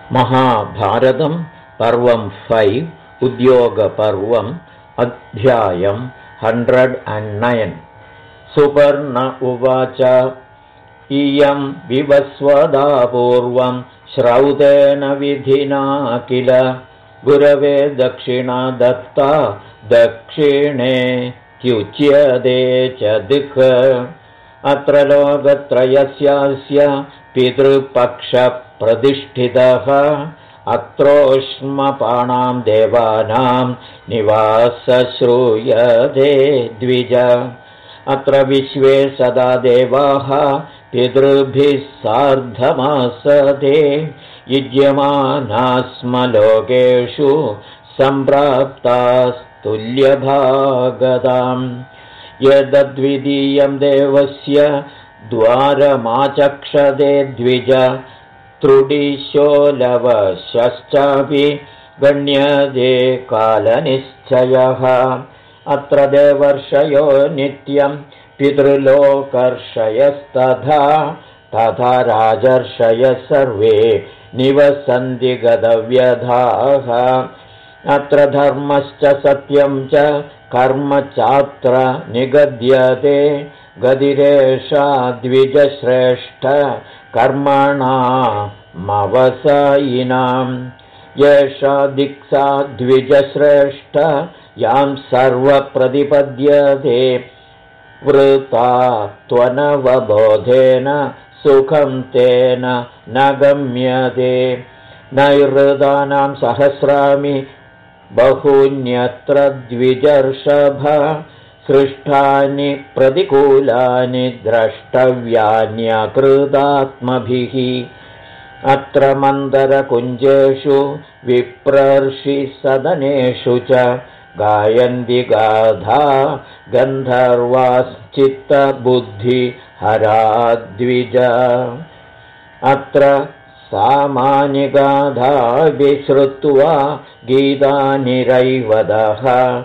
महाभारतं पर्वं 5 उद्योगपर्वम् अध्यायं 109 सुपर्ण उवाच इयं विवस्वदा पूर्वं श्रौतेन विधिना किल गुरवे दक्षिणा दत्ता दक्षिणे त्युच्यते च दिक् अत्र लोकत्रयस्यास्य पितृपक्षप्रतिष्ठितः अत्रोष्मपाणां देवानां निवासः श्रूयते द्विज अत्र विश्वे सदा देवाः पितृभिः सार्धमासते युज्यमानास्म लोकेषु सम्प्राप्तास्तुल्यभागताम् यद्द्वितीयं देवस्य द्वारमाचक्षते द्विज त्रुडिशोलवश्चापि गण्यते कालनिश्चयः अत्र देवर्षयो नित्यं पितृलोकर्षयस्तथा तथा राजर्षयः सर्वे निवसन्ति गतव्यधाः अत्र धर्मश्च सत्यं च कर्म चात्र निगद्यते गतिरेषा द्विजश्रेष्ठ कर्मणामवसायिनां येषा दिक्सा द्विजश्रेष्ठ यां सर्वप्रतिपद्यते वृता त्वनवबोधेन सुखं तेन न गम्यते नैहृदानां सहस्राणि बहून्यत्र द्विजर्षभ सृष्टानि प्रतिकूलानि द्रष्टव्यान्यकृतात्मभिः अत्र मन्दरकुञ्जेषु विप्रर्षिसदनेषु च गायन्ति गाथा गन्धर्वाश्चित्तबुद्धिहरा द्विज अत्र सामानि गाथा विश्रुत्वा गीतानिरैवदः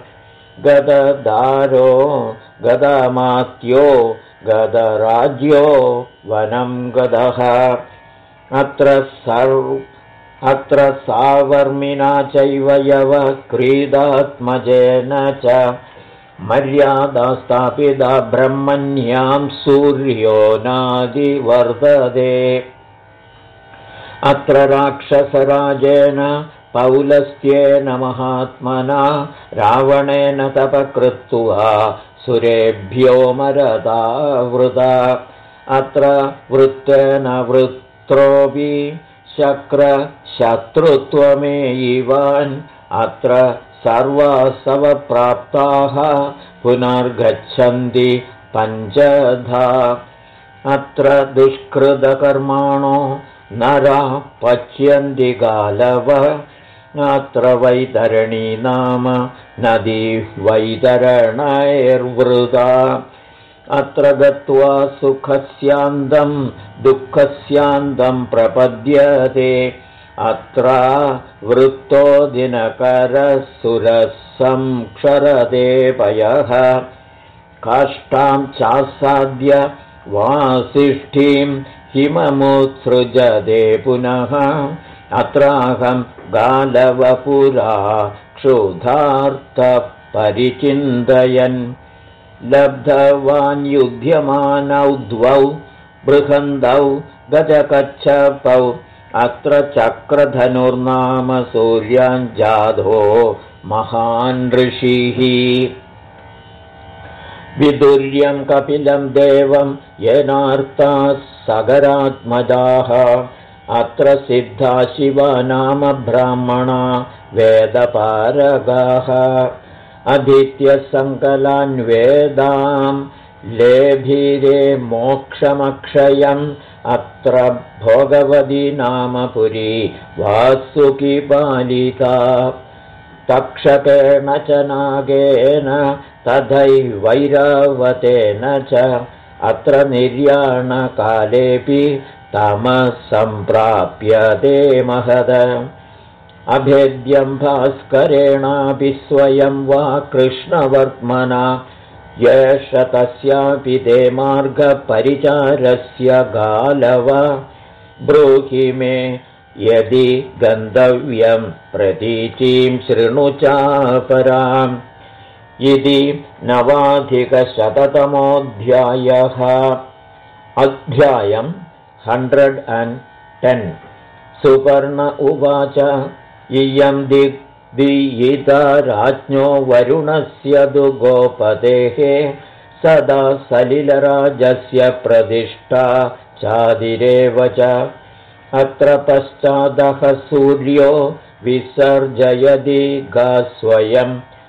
गददारो गदमात्यो गदराज्यो वनं गदः अत्र सावर्मिना चैव यव क्रीडात्मजेन च मर्यादा स्थापिता ब्रह्मण्यां सूर्यो नादिवर्तते अत्र राक्षसराजेन पौलस्त्येन महात्मना रावणेन तपकृत्वा सुरेभ्यो मरदा वृता अत्र वृत्तेन वृत्रोऽपि शक्रशत्रुत्वमेयिवान् अत्र सर्वासवप्राप्ताः पुनर्गच्छन्ति पञ्चधा अत्र दुष्कृतकर्माणो नरा पच्यन्ति गालव अत्र वैतरणी नाम नदी वैतरणैर्वृता अत्र गत्वा सुखस्यान्तं दुःखस्यान्तं प्रपद्यते अत्र वृत्तो दिनकरसुरसंक्षरते पयः काष्ठां चासाद्य वासिष्ठीं हिममुत्सृजते पुनः अत्राहं गालवपुरा क्षुधार्तपरिचिन्तयन् लब्धवान् युध्यमानौ द्वौ बृहन्तौ गजकच्छपौ अत्र चक्रधनुर्नाम सूर्याञ्जाधो महान् ऋषिः विदुर्यं कपिलं देवं येनार्ताः सगरात्मजाः अत्र सिद्धा शिवा नाम ब्राह्मणा वेदपारगाः अधीत्यसङ्कलान् वेदां लेभिरे मोक्षमक्षयम् अत्र भोगवती नाम पुरी वासुकी पालिता तक्षकेण च नागेन तथैवैरावतेन च अत्र निर्याणकालेऽपि तमः सम्प्राप्यते महद अभेद्यं भास्करेणापि स्वयं वा कृष्णवर्त्मना येष तस्यापि ते मार्गपरिचारस्य गालव ब्रूहि मे यदि गन्तव्यं प्रतीचीं शृणु चापराम् इति 9अधिकशततमोऽध्यायः। अध्यायम् 110। सुपर्ण उवाच इयं दिग्दीयिता राज्ञो वरुणस्य तु गोपतेः सदा सलिलराजस्य प्रतिष्ठा चादिरेव च। अत्र पश्चादः सूर्यो विसर्जयति गा स्वयं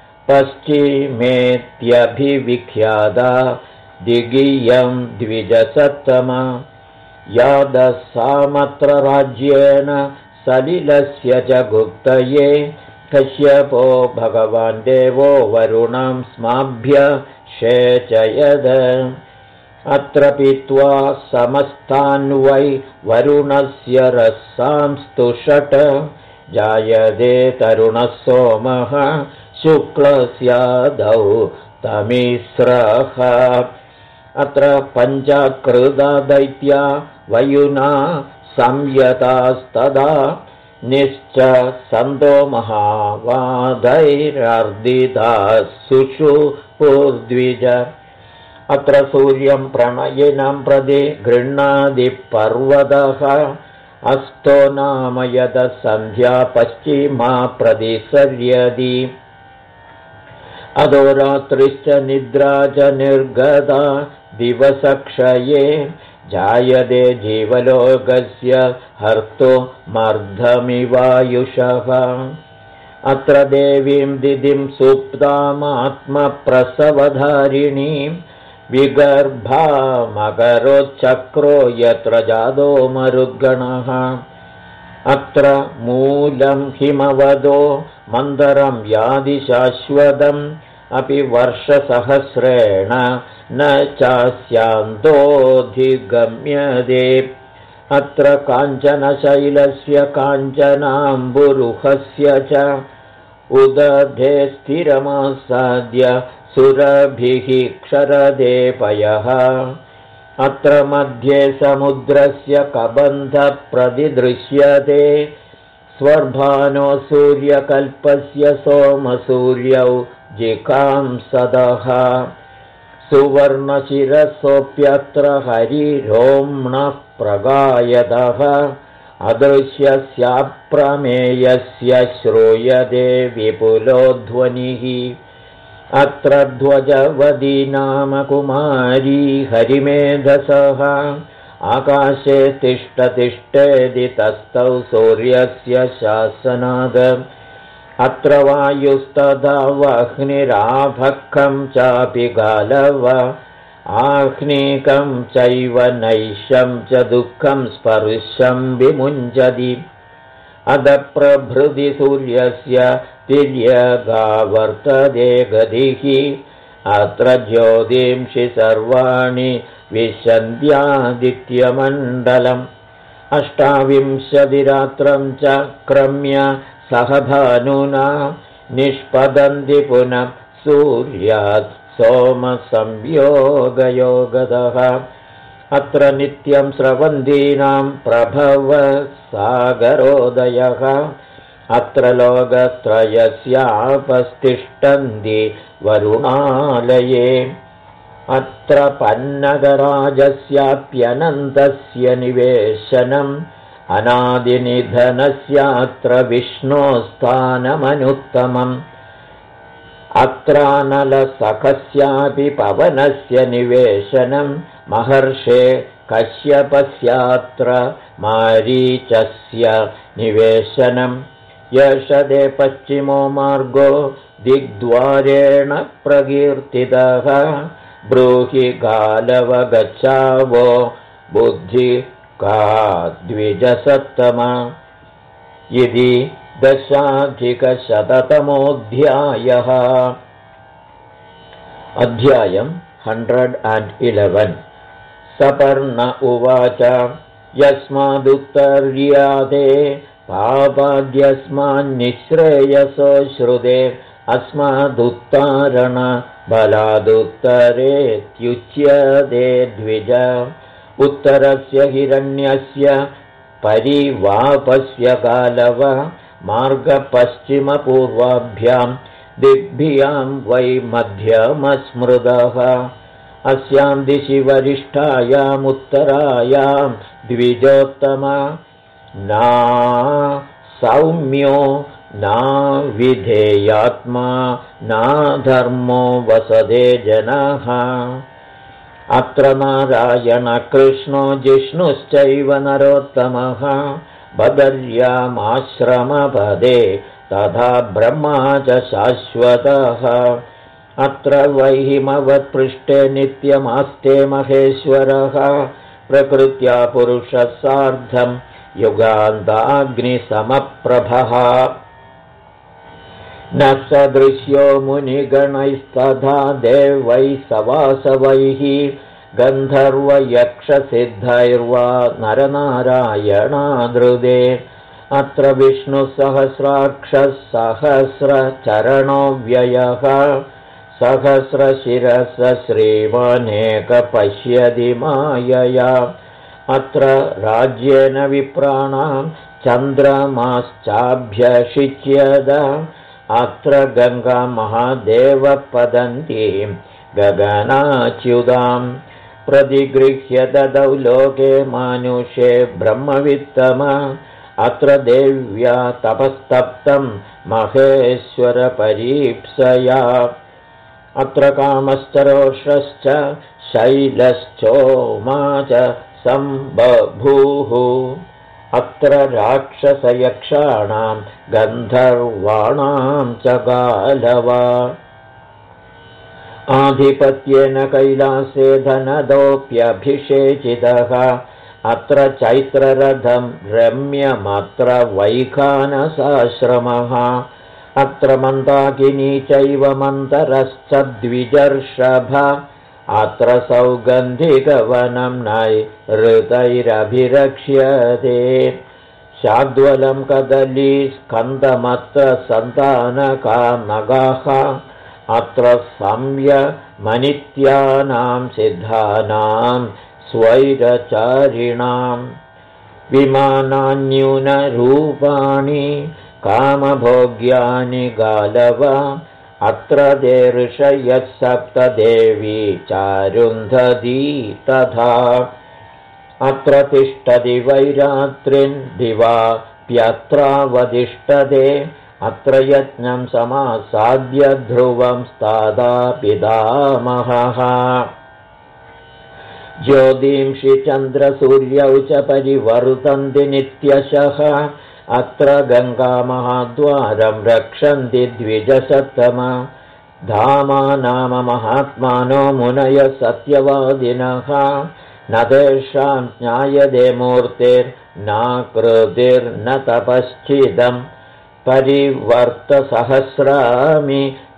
पश्चिमेत्यभिविख्याता दिगीयं द्विजसत्तमा। यादसामत्र राज्येन सलिलस्य च गुप्तये कश्यपो भगवान् देवो वरुणं स्माभ्य शेचयद। अत्र पीत्वा समस्तान्वै वरुणस्य रसांस्तु षट् जायते तरुणः सोमः शुक्लस्यादौ तमिस्रः। अत्र पञ्चकृदा दैत्या वयुना संयतास्तदा निश्च सन्तो महावादैरर्दिताः सुषुपुर्द्विज। अत्र सूर्यं प्रणयिनं प्रति गृह्णादिपर्वतः अस्तो नाम यतः सन्ध्या पश्चिमा प्रतिसर्यति। अधो रात्रिश्च निद्रा च निर्गता दिवसक्षये जायते जीवलोकस्य हर्तुमर्धमिवायुषः। अत्र देवीं दिदिं सुप्तामात्मप्रसवधारिणीं विगर्भामकरोच्चक्रो यत्र जातो मरुद्गणः। अत्र मूलं हिमवदो मन्दरं यादि शाश्वतम् अपि वर्षसहस्रेण न चास्यान्तोऽधिगम्यते। अत्र काञ्चनशैलस्य काञ्चनाम्बुरुहस्य च उदधे स्थिरमासाद्य सुरभिः क्षरदे पयः। अत्र मध्ये समुद्रस्य कबन्धप्रतिदृश्यते स्वर्भानो सूर्यकल्पस्य सोमसूर्यौ जिकांसदः। सुवर्णशिरसोऽप्यत्र हरिरोम्णः प्रगायतः अदृश्यस्याप्रमेयस्य श्रूयते विपुलोध्वनिः। अत्र ध्वजवदी नाम कुमारी हरिमेधसः आकाशे तिष्ठतिष्ठेति तस्थौ सूर्यस्य शासनाद। अत्र वायुस्तदा वह्निराभक्खं चापि गालव आह्निकं चैव नैशं च दुःखं स्पर्शं विमुञ्चति। अदप्रभृति सूर्यस्य तिर्यगा वर्तते गतिः। अत्र ज्योतिंषि सर्वाणि विशन्त्यादित्यमण्डलम्। 28 च क्रम्य सहभानुना निष्पदन्ति पुनः सूर्यात् सोमसंयोगयोगतः। अत्र नित्यं स्रवन्तीनां प्रभवसागरोदयः। अत्र लोकत्रयस्यापस्तिष्ठन्ति वरुणालये। अत्र पन्नगराजस्याप्यनन्तस्य निवेशनम् अनादिनिधनस्यात्र विष्णोस्थानमनुत्तमम्। अत्रानलसखस्यापि पवनस्य निवेशनम् महर्षे कश्यपस्यात्र मारीचस्य निवेशनम्। यशदे पश्चिमो मार्गो दिग्द्वारेण प्रकीर्तितः ब्रूहि गालव गच्छावो बुद्धि का द्विजसत्तमा। इति 10अधिकशततमोऽध्यायः। अध्यायम् 111। सपर्ण उवाच यस्मादुत्तर्यादे पापाद्यस्मान्निःश्रेयसो श्रुते अस्मादुत्तारण बलादुत्तरेत्युच्यते द्विज। उत्तरस्य हिरण्यस्य परिवापस्य गालव मार्गपश्चिमपूर्वाभ्यां दिग्भ्यां वै मध्यमस्मृदः अस्यां दिशि वरिष्ठायामुत्तरायां द्विजोत्तमा ना सौम्यो ना विधेयात्मा ना धर्मो वसदे जनाः अत्र नारायणकृष्णो जिष्णुश्चैव नरोत्तमः बदर्यामाश्रमपदे तथा ब्रह्मा च शाश्वतः अत्र वैहिमवत्पृष्ठे नित्यमास्ते महेश्वरः प्रकृत्या पुरुषः सार्धं युगान्ताग्निसमप्रभः न सदृश्यो मुनिगणैस्तथा देवैः सवासवैः गन्धर्वयक्षसिद्धैर्वा नरनारायणादृदे अत्र विष्णुसहस्राक्षः सहस्रचरणो व्ययः सहस्रशिरस श्रीमानेकपश्यति मायया अत्र राज्येन विप्राणां चन्द्रमाश्चाभ्यषिच्यद अत्र गङ्गा महादेवपदन्तीं गगनाच्युतां प्रतिगृह्य ददौ लोके मानुषे ब्रह्मवित्तम अत्र देव्या तपस्तप्तं महेश्वरपरीप्सया अत्र कामश्च रोषश्च शैलश्चोमा च सम्बभूः अत्र राक्षसयक्षाणां गन्धर्वाणां च गालवा आधिपत्येन कैलासे धनदोऽप्यभिषेचितः अत्र चैत्ररथं रम्यमत्र वैखानसाश्रमः अत्र मन्दाकिनी चैव मन्तरश्च द्विजर्षभ अत्र सौगन्धिकवनं नैऋतैरभिरक्ष्यते शाद्वलं कदली स्कन्दमत्र सन्तानकामगाः अत्र संयमनित्यानां सिद्धानां स्वैरचारिणां विमानान्यूनरूपाणि कामभोग्यानि गालव अत्र ते ऋषयः सप्तदेवी चारुन्धती तथा अत्र तिष्ठति वैरात्रिन् दिवाप्यत्रावतिष्ठते अत्र यज्ञं समासाद्य ध्रुवं स्तादा पितामहः ज्योतिंषि चन्द्रसूर्यौ च परिवर्तन्ति नित्यशः अत्र गङ्गामहाद्वारं रक्षन्ति द्विजसत्तम धामा नाम महात्मानो मुनयः सत्यवादिनः न तेषां ज्ञायते मूर्तिर्नाकृतिर्न तपश्चिदं परिवर्तसहस्रामि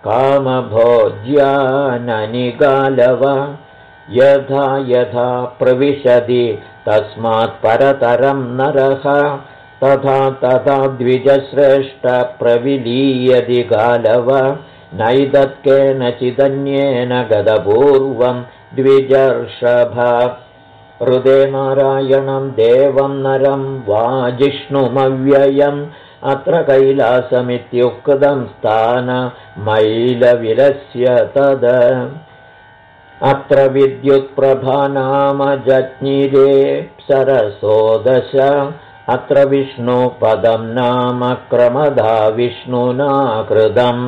कामभोज्याननि गालव यथा यथा प्रविशति तस्मात् परतरं नरः तथा तथा द्विजश्रेष्ठ प्रविलीयति गालव नैदत्केनचिदन्येन गतपूर्वं द्विजर्षभ हृदे नारायणं देवं नरं वा जिष्णुमव्ययम् अत्र कैलासमित्युक्तं स्थानमैलविलस्य तद अत्र विद्युत्प्रभा नाम जज्ञिरे सरसोदश अत्र विष्णुपदं नाम क्रमदा विष्णुना कृतम्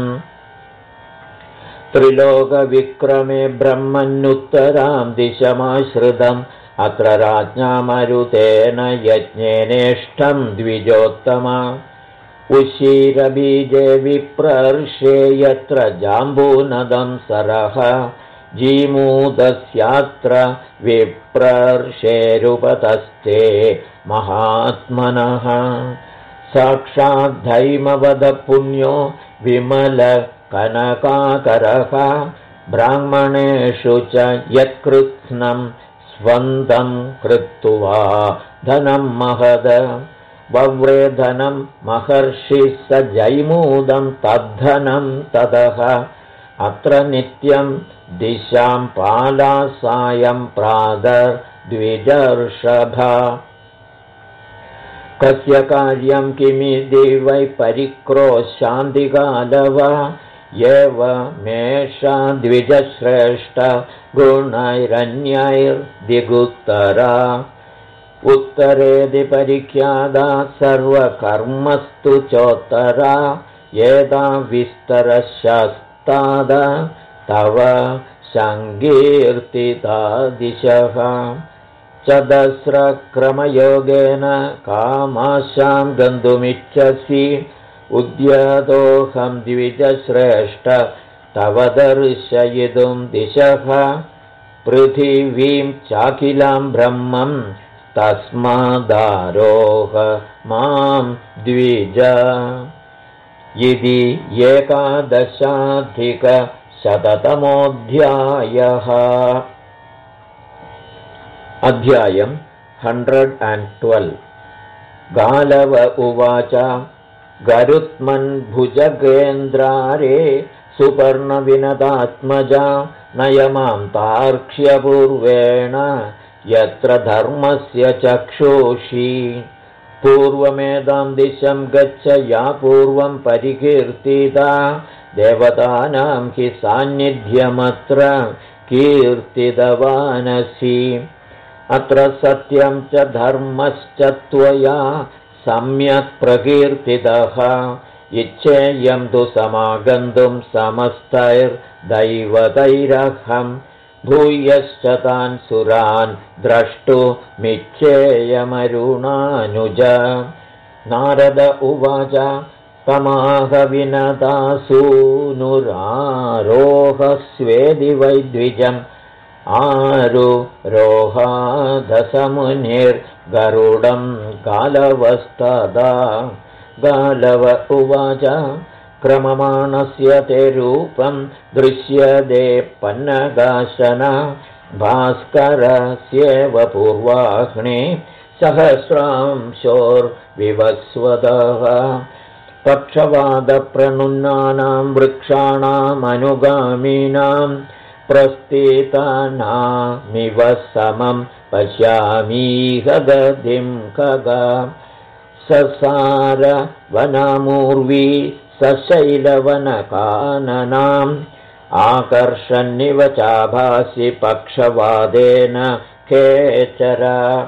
त्रिलोकविक्रमे ब्रह्मन्युत्तरां दिशमाश्रितम् अत्र राज्ञा मरुतेन यज्ञेनेष्टं द्विजोत्तमा उशीरबीजे विप्रर्षे यत्र जाम्बूनदं सरः जीमूदस्यात्र विप्रर्षेरुपतस्ते महात्मनः साक्षाद्धैमवदपुण्यो विमलकनकाकरः ब्राह्मणेषु च यत्कृत्स्नं स्वन्दं कृत्वा धनं महद वव्रे धनं महर्षिः स जैमूदं तद्धनं ततः अत्र नित्यं दिशां पाला सायं प्रातर्द्विजर्षभ कस्य कार्यं किमिति वै परिक्रोशान्तिकालव एवमेषा द्विजश्रेष्ठ गुणैरन्यैर्दिगुत्तरा उत्तरेदि परिख्याता सर्वकर्मस्तु चोत्तरा एता विस्तरशास्ताद तव सङ्कीर्तिता दिशः चदस्रक्रमयोगेन कामाशां गन्तुमिच्छसि उद्यतोऽहं द्विजश्रेष्ठ तव दर्शयितुं दिशः पृथिवीं चाखिलां ब्रह्मं तस्मादारोह मां द्विज इति 11अधिकशततमोऽध्यायः। अध्यायं 112। गालव उवाच गरुत्मन्भुजगेन्द्रारे सुपर्णविनदात्मजा नयमां तार्क्ष्यपूर्वेण यत्र धर्मस्य चक्षुषी पूर्वमेदां दिशं गच्छ या पूर्वं परिकीर्तिता देवतानां हि सान्निध्यमत्र कीर्तितवानसि अत्र सत्यं च धर्मश्च त्वया सम्यक् प्रकीर्तितः इच्छेयं तु समागन्तुं समस्तैर्दैवतैरहं भूयश्च तान् सुरान् द्रष्टुमिच्छेयमरुणानुज नारद उवाच तमाहविनदासूनुरारोहस्वेदि वैद्विजम् आरुरोहाधसमुनिर्गरुडं गालवस्तदा गालव उवाच क्रममाणस्य ते रूपं दृश्यते पन्नगाशन भास्करस्येव पूर्वाह्णे सहस्रांशोर्विवस्वतः पक्षवादप्रणुन्नानां वृक्षाणामनुगामिनां प्रस्थितानामिव समं पश्यामीह गतिं खगा ससार वनमूर्वी सशैलवनकाननाम् आकर्षन्निव चाभासि पक्षवादेन खेचर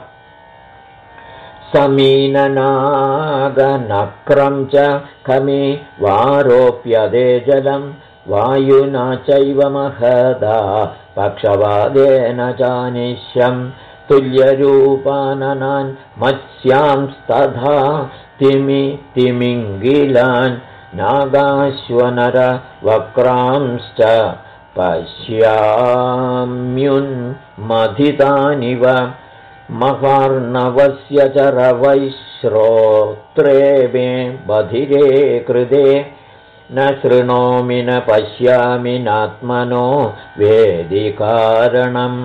समीननागनक्रं च खमि वारोप्यदे जलं वायुना चैव महदा पक्षवादेन चानिश्यं तुल्यरूपाननान् मत्स्यांस्तथा तिमिङ्गिलान् नागाश्वनर वक्रांश्च पश्याम्युन्मथितानिव महार्णवस्य च रवैश्रोत्रे मे बधिरे कृते न शृणोमि न पश्यामि नात्मनो वेदिकारणम्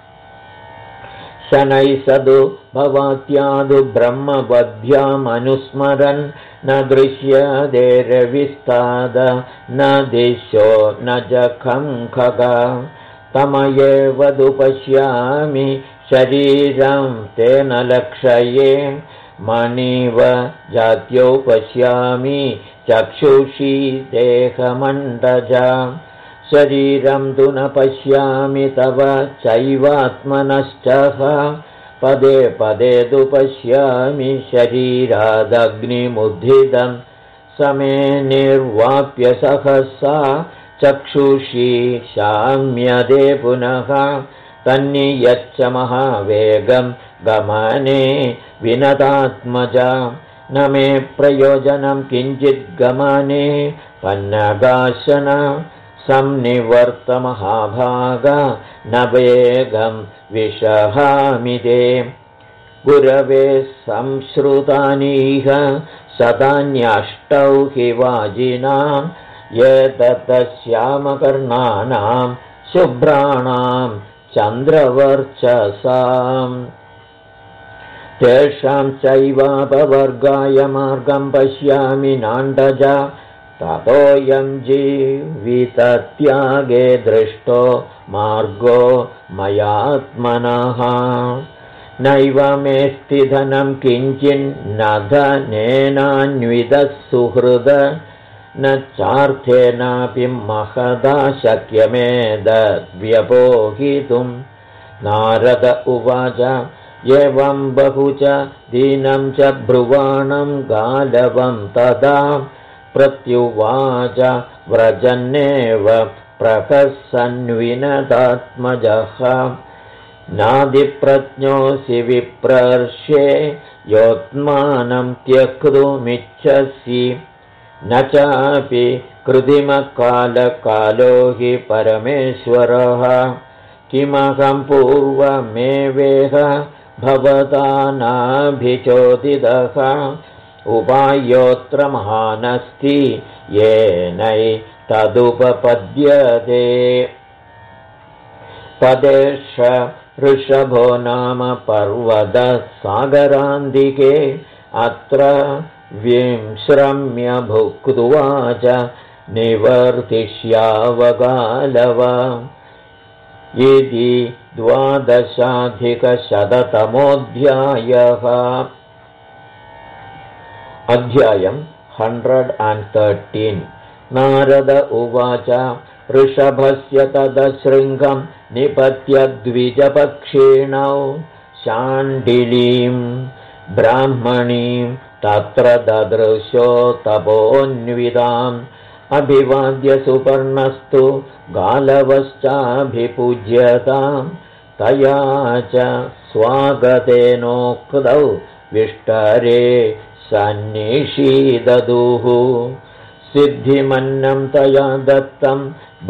शनैः सदु भवात्यादु ब्रह्मवद्भ्यामनुस्मरन् न दृश्यते रविस्ताद न दिशो न जखं खगा तमयेवदु पश्यामि शरीरं तेन लक्षये मणिव जात्यो पश्यामि चक्षुषी देहमण्डजा शरीरं तु न पश्यामि तव चैवात्मनश्च पदे पदे तु पश्यामि शरीरादग्निमुद्धितं समे निर्वाप्य सहसा चक्षुषी शाम्यदे पुनः तन्नियच्च महावेगं गमने विनतात्मजा न मे प्रयोजनं किञ्चित् गमने पन्नगाशन संनिवर्तमहाभाग न वेगं विषहामि ते गुरवे संश्रुतानीह शतान्यष्टौ हि वाजिनां एतत्श्यामकर्णानां शुभ्राणां चन्द्रवर्चसाम् तेषां चैवापवर्गाय मार्गं पश्यामि नाण्डजा ततोऽयं जीवितत्यागे दृष्टो मार्गो मयात्मनः नैव मेऽस्ति धनं किञ्चिन्न धनेनान्वितः सुहृद न चार्थेनापि महदा शक्यमेतद्व्यपोहितुं। नारद उवाच एवं बहु च दीनं च ब्रुवाणं गालवं तदा प्रत्युवाच व्रजन्नेव प्रकसन्विनदात्मजः नादिप्रज्ञोऽसि विप्रर्षे योत्मानं त्यक्तुमिच्छसि न चापि कृत्रिमकालकालो हि परमेश्वरः किमहं पूर्वमेवेह भवता नाभिचोदितः उपायोऽत्र महानस्ति येनैतदुपपद्यते पदेश ऋषभो नाम पर्वतसागरान्तिके अत्र विश्रम्य भुक्त्वा च निवर्तिष्यावगालव इति 12,100तमोऽध्यायः। अध्यायम् 113। नारद उवाच ऋषभस्य तदशृङ्गं निपत्य द्विजपक्षिणौ शाण्डिलीं ब्राह्मणीं तत्र ददृशो तपोन्विताम् अभिवाद्य सुपर्णस्तु गालवश्चाभिपूज्यतां तया च स्वागतेनोक्तौ विष्टरे सन्निषीददुः सिद्धिमन्नं तया दत्तं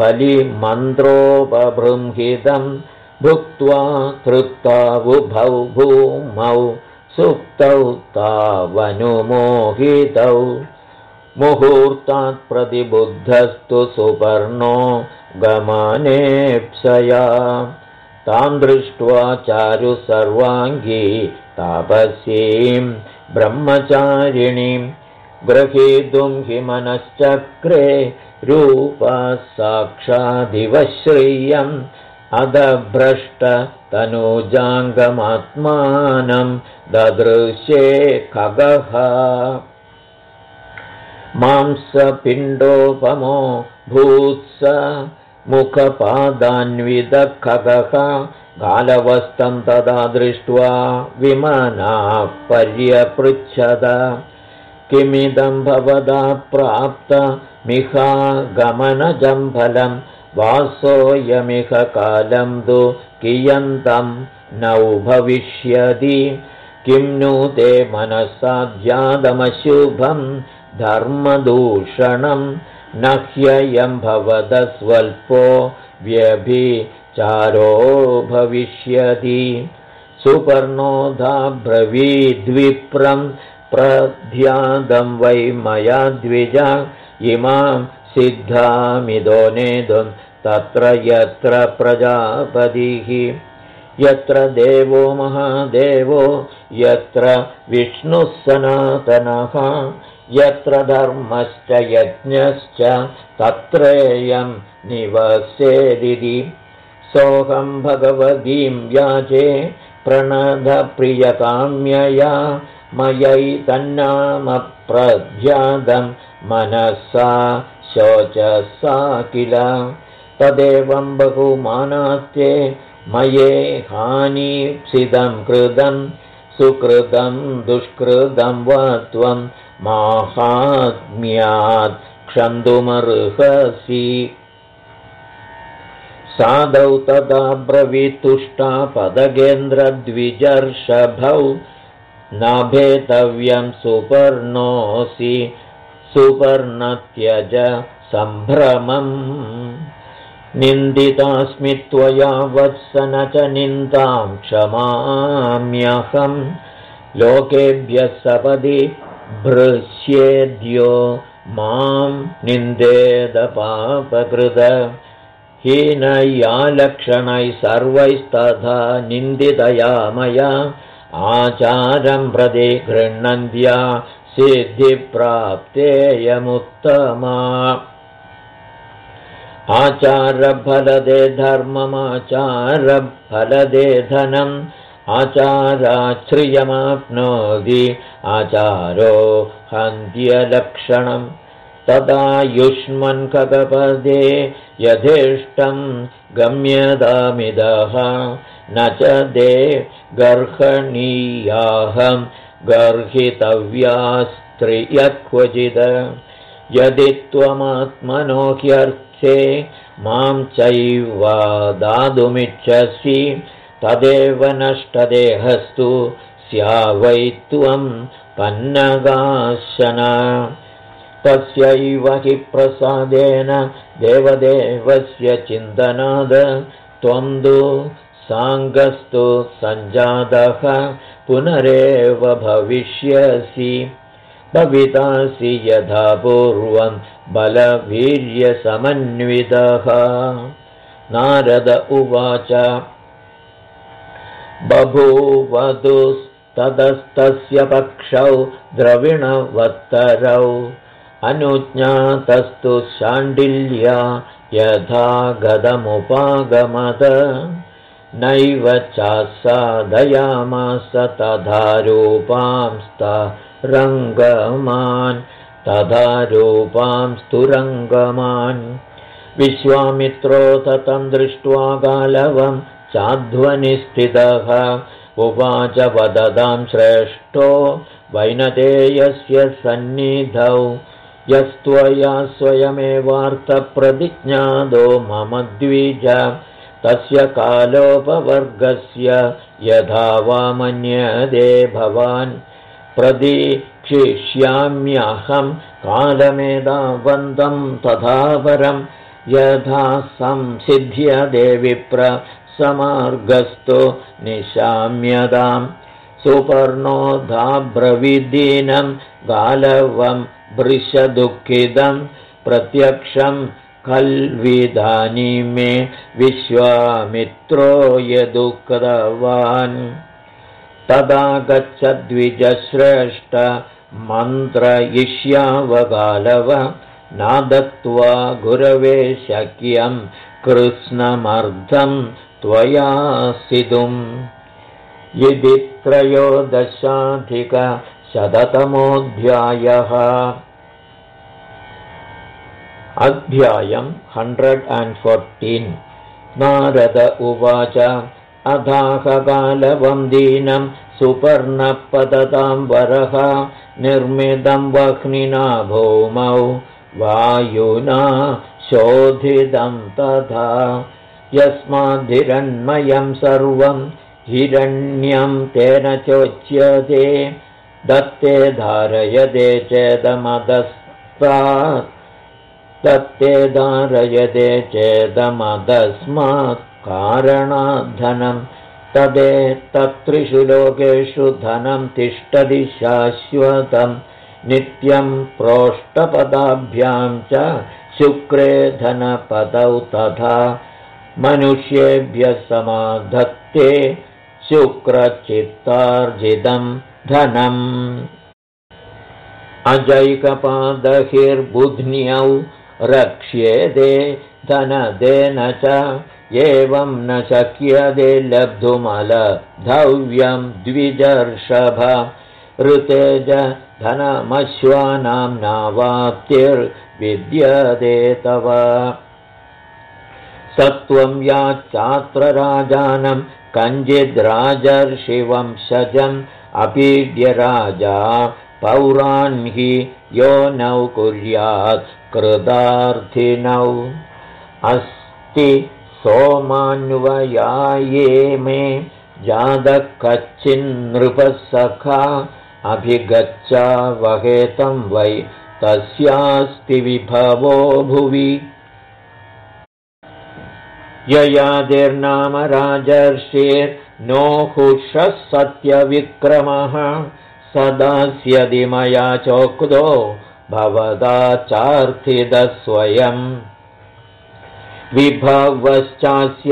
बलिमन्त्रोपबृंहितं भुक्त्वा तृप्ता उभौ भूमौ सुप्तौ तावनुमोहितौ मुहूर्तात् प्रतिबुद्धस्तु सुपर्णो गमनेप्सया तां दृष्ट्वा चारु सर्वाङ्गी तापसीं ब्रह्मचारिणीं ग्रहीतुं हि मनश्चक्रे रूपा साक्षादिव श्रियम् अधभ्रष्ट तनूजाङ्गमात्मानं ददृशे खगः मांसपिण्डोपमो भूत्स मुखपादान्वितखगः गालवस्तं तदा दृष्ट्वा विमनाः पर्यपृच्छद किमिदं भवदा प्राप्तमिहागमनजं फलं वासोऽयमिह कालं तु कियन्तं नौ भविष्यति किं नु ते मनसा ध्यातमशुभं धर्मदूषणं न ह्ययं भवतः स्वल्पो व्यभिचारो भविष्यति सुपर्णोधा ब्रवीद्विप्रं प्रध्यादं वै मया द्विज इमां सिद्धामिदो नेदुं तत्र यत्र प्रजापतिः यत्र देवो महादेवो यत्र विष्णुः सनातनः यत्र धर्मश्च यज्ञश्च तत्रेयं निवसेदिति सोऽहं भगवतीं याचे प्रणतप्रियकाम्यया मयैतन्नाम प्रध्यादं मनसा शोचसा किल तदेवं बहुमानात्ये मये हानिप्सितं कृतं सुकृतं दुष्कृतं वा त्वं माहात्म्यात् क्षन्तुमर्हसि साधौ तदा ब्रवीतुष्टा पदगेन्द्रद्विजर्षभौ नाभेतव्यं सुपर्णोऽसि सुपर्णत्यज सम्भ्रमम् निन्दितास्मि त्वया वत्स न च निन्दां क्षमाम्यहं लोकेभ्यः सपदि भृश्येद्यो मां निन्देदपापकृत हीनया लक्षणैः सर्वैस्तथा निन्दितया मया आचारं प्रति गृह्णन्त्या सिद्धिप्राप्तेयमुत्तमा आचारफलदे धर्ममाचारफलदे धनम् आचाराश्रियमाप्नोति आचारो हन्त्यलक्षणम् तदा युष्मन् खगपदे यथेष्टं गम्यतामिदः न च दे गर्हणीयाहं गर्हितव्यास्त्रियः क्वचिद यदि त्वमात्मनो ह्यर्थे मां चैव दातुमिच्छसि तदेव नष्टदेहस्तु स्यावै त्वं पन्नगाशन तस्यैव हि प्रसादेन देवदेवस्य चिन्तनाद त्वं तु साङ्गस्तु सञ्जातः पुनरेव भविष्यसि भवितासि यथा पूर्वं बलवीर्यसमन्वितः नारद उवाच बभूवधुस्ततस्तस्य पक्षौ द्रविणवत्तरौ अनुज्ञातस्तु शाण्डिल्या यथा गदमुपागमत नैव चासादयामास तथा रूपांस्तु रङ्गमान् विश्वामित्रो ततं दृष्ट्वा गालवं चाध्वनिस्थितः उवाच वदतां श्रेष्ठो वैनतेयस्य सन्निधौ यस्त्वया स्वयमेवार्थप्रतिज्ञातो मम द्विज तस्य कालोपवर्गस्य यथा वा मन्यते भवान् प्रतीक्षिष्याम्यहं कालमेतावन्तं तथा परं यथा संसिद्ध्यते विप्र समार्गस्थो निशाम्यतां सुपर्णोधाब्रवीदीनं गालवं वृषदुःखितं प्रत्यक्षं खल्विदानीं मे विश्वामित्रो यदुक्तवान् तदा गच्छद्विजश्रेष्ठ मन्त्रयिष्यावगालव नादत्वा गुरवे शक्यं कृत्स्नमर्धं त्वयासितुम् यदि त्रयोदशाधिकशततमोऽध्यायः अध्यायं 114 नारद उवाच अधाहगालवं दीनं सुपर्णपतताम्बरः निर्मितं वह्निना भूमौ वायुना शोधितं तथा यस्माद्धिरण्मयं सर्वं हिरण्यं तेन चोच्यते दत्ते धारयते चेदमदस्मात् कारणाद्धनं तदेतत्त्रिषु लोकेषु धनं तिष्ठति शाश्वतं नित्यं प्रोष्ठपदाभ्यां च शुक्रे धनपदौ तथा मनुष्येभ्यः समाधत्ते शुक्रचित्तार्जितं धनम् अजैकपादहिर्बुध्न्यौ रक्ष्येते धनदेन च एवं न शक्यते लब्धुमलधव्यं द्विजर्षभ ऋतेज धनमश्वानां नावाप्तिर्विद्यते तव सत्वं याच्चात्र राजानं कञ्चिद्राजर्षिवंशजम् अपीड्य राजा पौरान् हि यो नौ कुर्यात् कृतार्थिनौ अस्ति सोमान्वयाये मे जातः कच्चिन्नृपः सखा अभिगच्छावहेतं वै तस्यास्ति विभवो भुवि ययादिर्नाम राजर्षिर्नोहुषः सत्यविक्रमः सदास्यदि मया चोक्तो भवदा चार्थितः स्वयं विभवश्चास्य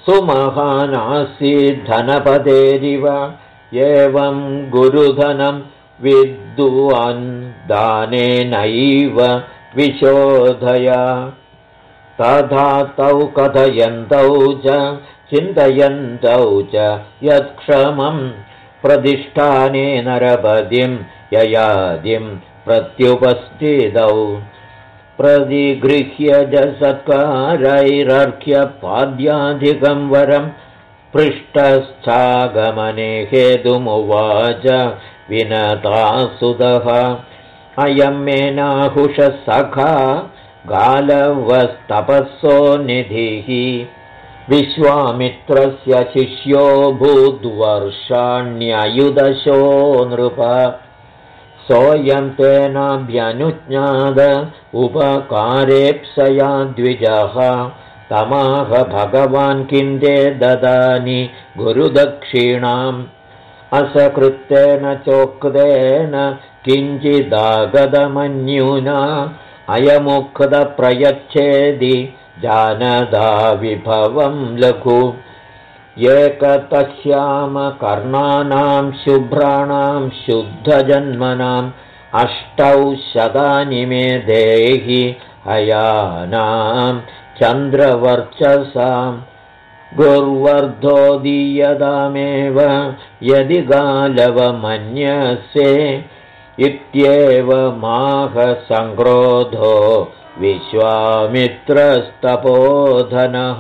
सुमहानासीद्धनपदेरिव एवं गुरुधनं विद्वान् दानेनैव विशोधय तथा तौ कथयन्तौ च चिन्तयन्तौ च यत्क्षमं प्रतिष्ठाने नरपदिं ययादिं प्रत्युपस्थितौ प्रतिगृह्य च सत्कारैरर्घ्य पाद्याधिकं वरं पृष्ठस्थागमने हेतुमुवाच विनतासुतः अयं मेनाहुषः सखा गालवस्तपःसो निधिः विश्वामित्रस्य शिष्यो भूद्वर्षाण्ययुदशो नृप सोऽयं तेनाभ्यनुज्ञात उपकारेप्सया द्विजः तमाह भगवान् किं ते ददानि गुरुदक्षिणाम् असकृत्तेन चोक्तेन किञ्चिदागतमन्युना अयमुक्तप्रयच्छेदि जानदा विभवं लघु एकतस्यामकर्णानां शुभ्राणां शुद्धजन्मनाम् 800 मे देहि हयानां चन्द्रवर्चसां गुर्वर्धोदीयतामेव यदि गालवमन्यसे इत्येवमाह सङ्क्रोधो विश्वामित्रस्तपोधनः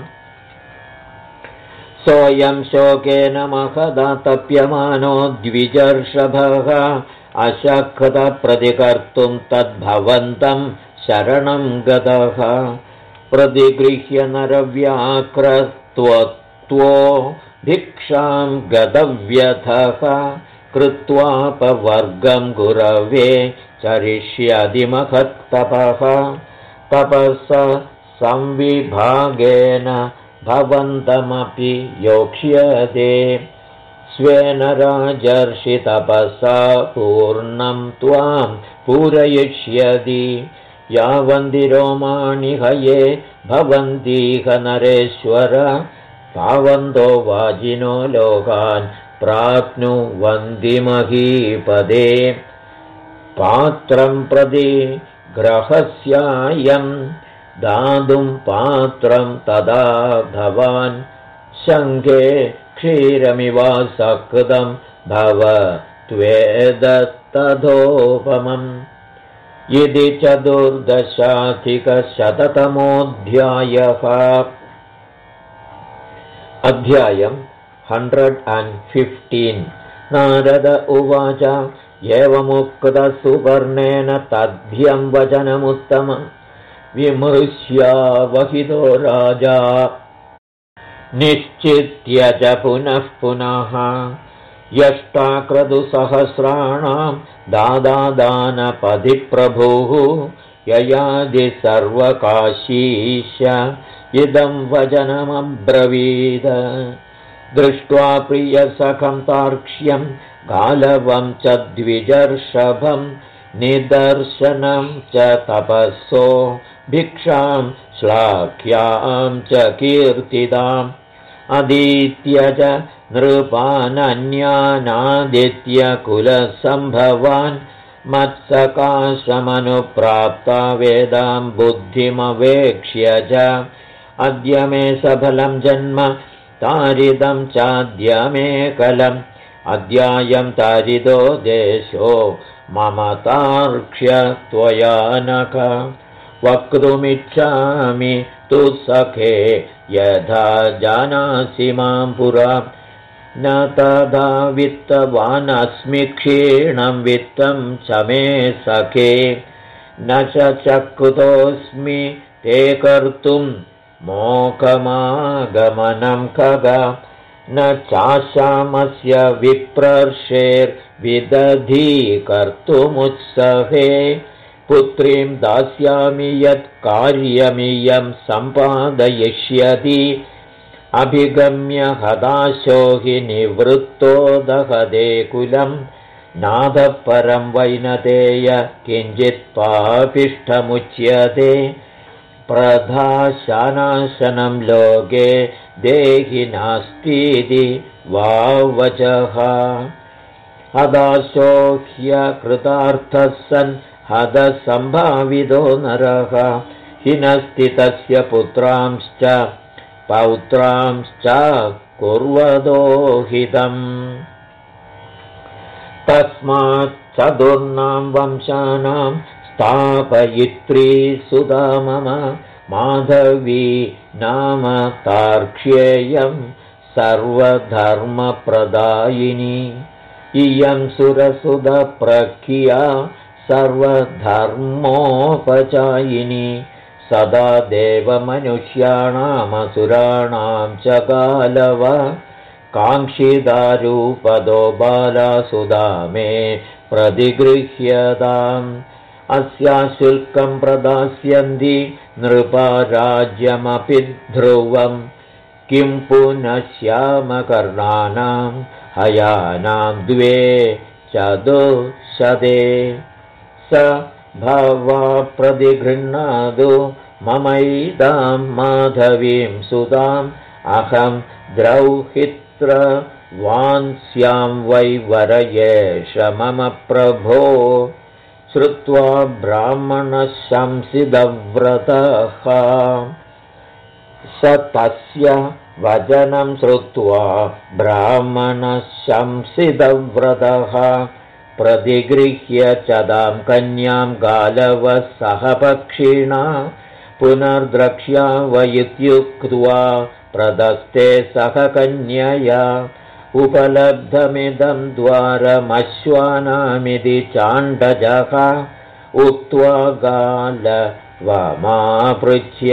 सोऽयं शोकेन महदा तप्यमानो द्विजर्षभः अशक्तप्रतिकर्तुं तद्भवन्तं शरणं गतः प्रतिगृह्य नरव्याक्रत्वत्वो भिक्षां गतव्यथः कृत्वापवर्गं गुरवे चरिष्यदिमहत्तपः तपस संविभागेन भवन्तमपि योक्ष्यते स्वेन राजर्षितपसा पूर्णं त्वां पूरयिष्यति यावन्ति रोमाणि हये भवन्तीह नरेश्वर तावन्तो वाजिनो लोकान् प्राप्नुवन्ति महीपदे पात्रं प्रति ग्रहस्यायं दातुं पात्रं तदा भवान् शङ्खे क्षीरमिवासकृतं भव त्वेदत्तथोपमम् इति 14अधिकशततमोऽध्यायः अध्यायं 115 नारद उवाच एवमुक्तसुवर्णेन तद्भ्यं वचनमुत्तमं विमृश्यावहितो राजा निश्चित्य च पुनः पुनः यष्टाक्रतुसहस्राणां दादादानपतिप्रभुः ययादि सर्वकाशीश इदं वचनमब्रवीद दृष्ट्वा प्रियसखं तार्क्ष्यं गालवं च द्विजर्षभं निदर्शनं च तपस्सो भिक्षां श्लाघ्यां च कीर्तिताम् अधीत्य च नृपानन्यानादित्यकुलसम्भवान् मत्सकाशमनुप्राप्ता वेदां बुद्धिमवेक्ष्य च अद्य मे सफलं जन्म तारिदं चाद्य मे कलम् अद्यायं तारिदो देशो मम तार्क्ष्य त्वया नख वक्तुमिच्छामि तु सखे यथा जानासि मां पुरा न तदा वित्तवानस्मि क्षीणं वित्तं च मे सखे न शक्तोऽस्मि ते कर्तुं मोक्षमागमनं खगा न चाशामस्य विप्रर्षेर्विदधीकर्तुमुत्सहे पुत्रीं दास्यामि यत् कार्यमियं सम्पादयिष्यति अभिगम्य हदाशो हि निवृत्तो दहदे कुलं नाथः परं वैनतेय किञ्चित् पापिष्ठमुच्यते प्रधाशानाशनं लोके देहि नास्तीति वावचः हदाशो ह्यकृतार्थः सन् हदसम्भावितो नरः हिनस्ति तस्य पुत्रांश्च पौत्रांश्च कुर्वदो हितम् तस्माच्चतुर्णां वंशानां स्थापयित्री सुधा मम माधवी नाम तार्क्ष्येयं सर्वधर्मप्रदायिनी इयं सुरसुधप्रख्या सर्वधर्मोपचायिनी सदा देवमनुष्याणामसुराणां च कालव काङ्क्षितारूपदो बालासुधा मे प्रतिगृह्यताम् अस्या शुल्कं प्रदास्यन्ति नृपा राज्यमपि ध्रुवम् किं पुनः श्यामकर्णानां हयानां द्वे चतुःशते स भवा प्रतिगृह्णातु ममैदां माधवीं सुताम् अहं द्रौहित्रवांस्यां वै वरयेष मम प्रभो श्रुत्वा ब्राह्मणशंसितव्रतः स तस्य वचनं श्रुत्वा ब्राह्मणशंसितव्रतः प्रतिगृह्य चदां कन्यां गालवः सह पक्षिणा पुनर्द्रक्ष्या वैत्युक्त्वा प्रदस्ते सह कन्यया उपलब्धमिदं द्वारमश्वानामिति चाण्डजः उक्त्वा गालवमापृच्छ्य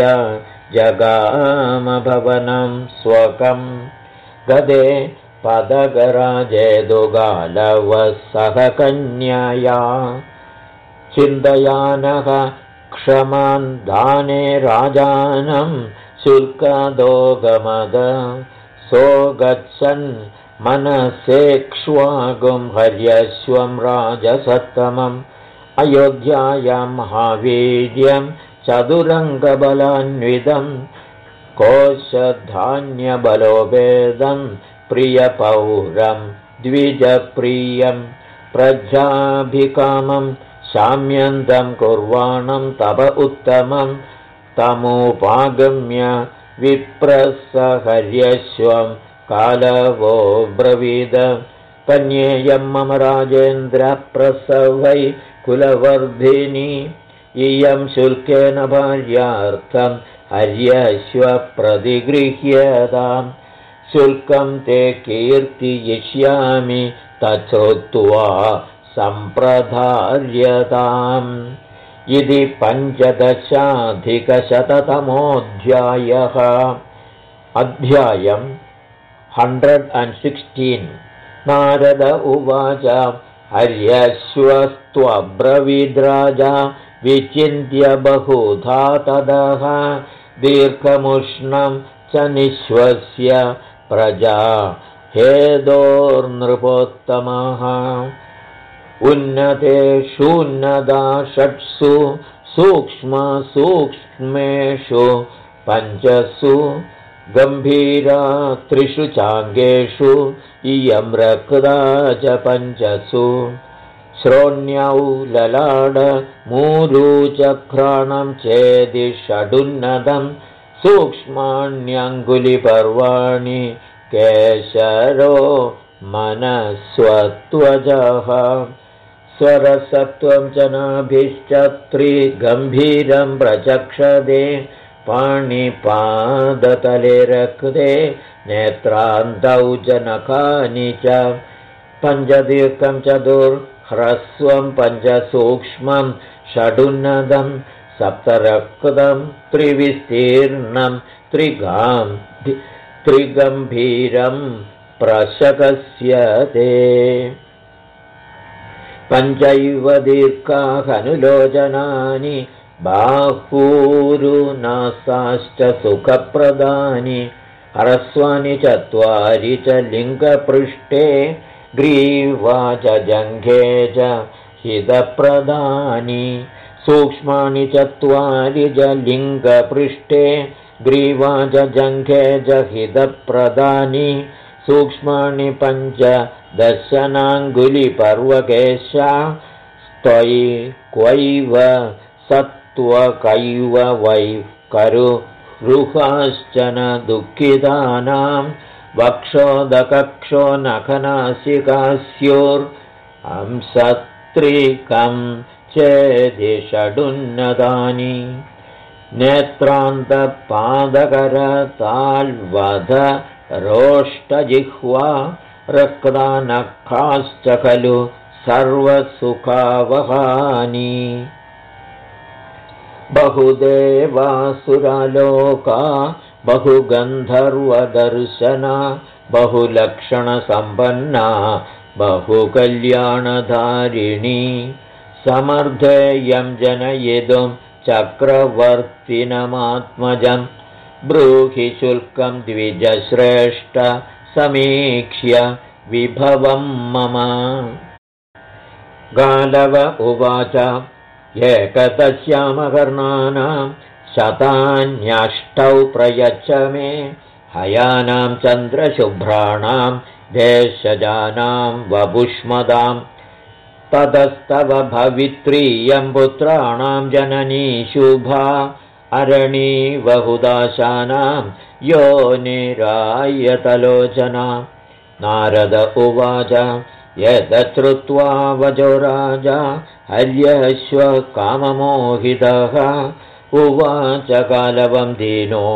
जगामभवनं स्वकम् गदे पदगराजेदु गालवः सह कन्यया चिन्तयानः क्षमान् दाने राजानं शुल्कादोगमद सोगच्छन् मनसेक्ष्वागुं हर्यश्वं राजसत्तमम् अयोध्यायां महावीर्यं चतुरङ्गबलान्वितं कोशधान्यबलोपेदं प्रियपौरं द्विजप्रियं प्रजाभिकामं शाम्यन्तं कुर्वाणं तप उत्तमं तमुपागम्य विप्रसहर्यश्वं कालवो ब्रवीद कन्येयं मम राजेन्द्रप्रसवै कुलवर्धिनी इयं शुल्केन भार्यार्थं हर्यश्व प्रतिगृह्यताम् शुल्कं ते कीर्तयिष्यामि तच्छ्रुत्वा सम्प्रधार्यताम् इति 15अधिकशततमोऽध्यायः अध्यायम् 116 नारद उवाच हर्यश्वस्त्वब्रवीद्राजा विचिन्त्य बहुधा तदः दीर्घमुष्णं च निःश्वस्य प्रजा हेदोर्नृपोत्तमः उन्नतेषून्नदा षट्सु सूक्ष्मेषु पञ्चसु गम्भीरा त्रिषु चाङ्गेषु इयं रक्ता च पञ्चसु श्रोण्यौ ललाड मूलू चक्राणं चेदि षडुन्नदं सूक्ष्माण्यङ्गुलिपर्वाणि केशरो मनस्वत्वजः स्वरसत्वं च नाभिश्च त्रिगम्भीरं प्रचक्षदे पाणिपादतले रक्ते नेत्रान्तौ च नखानि च पञ्चदीर्घं चतुर्ह्रस्वं पञ्चसूक्ष्मं षडुन्नदं सप्तरक्तं त्रिविस्तीर्णं त्रिगम्भीरं प्रशकस्यते पञ्चैव दीर्घानुलोचनानि बाहूरुनासाश्च सुखप्रदानि हरस्वानि चत्वारि च लिङ्गपृष्ठे ग्रीवा च जङ्घे च हितप्रदानि सूक्ष्माणि चत्वारि च लिङ्गपृष्ठे ग्रीवा च जङ्घे च हितप्रदानि सूक्ष्माणि पञ्चदशनाङ्गुलिपर्वकेशा त्वयि क्वैव सत्त्वकैव वै करु रुहाश्चन दुःखितानां वक्षोदकक्षो नखनासिकास्योर्हंसत्रिकं चेदि षडुन्नतानि नेत्रान्तपादकरताल्वध रोष्टजिह्वा रक्तानखाश्च खलु सर्वसुखावहानि बहुदेवासुरलोका बहुगन्धर्वदर्शना बहुलक्षणसम्पन्ना बहुकल्याणधारिणी समर्थेयं जनयितुं चक्रवर्तिनमात्मजं ब्रूहि शुल्कं द्विजश्रेष्ठ समीक्ष्य विभवं मम। गालव उवाच एकतस्यामकर्णानां शतान्यष्टौ प्रयच्छ मे हयानां चन्द्रशुभ्राणां देशजानां वपुष्मदां ततस्तव भवित्रीयं पुत्राणां जननी शुभा अरणी बहुदाशानां योनिरायतलोचना। नारद उवाच यतश्रुत्वा वचो राजा हर्यश्वकाममोहितः उवाच कालवं दीनो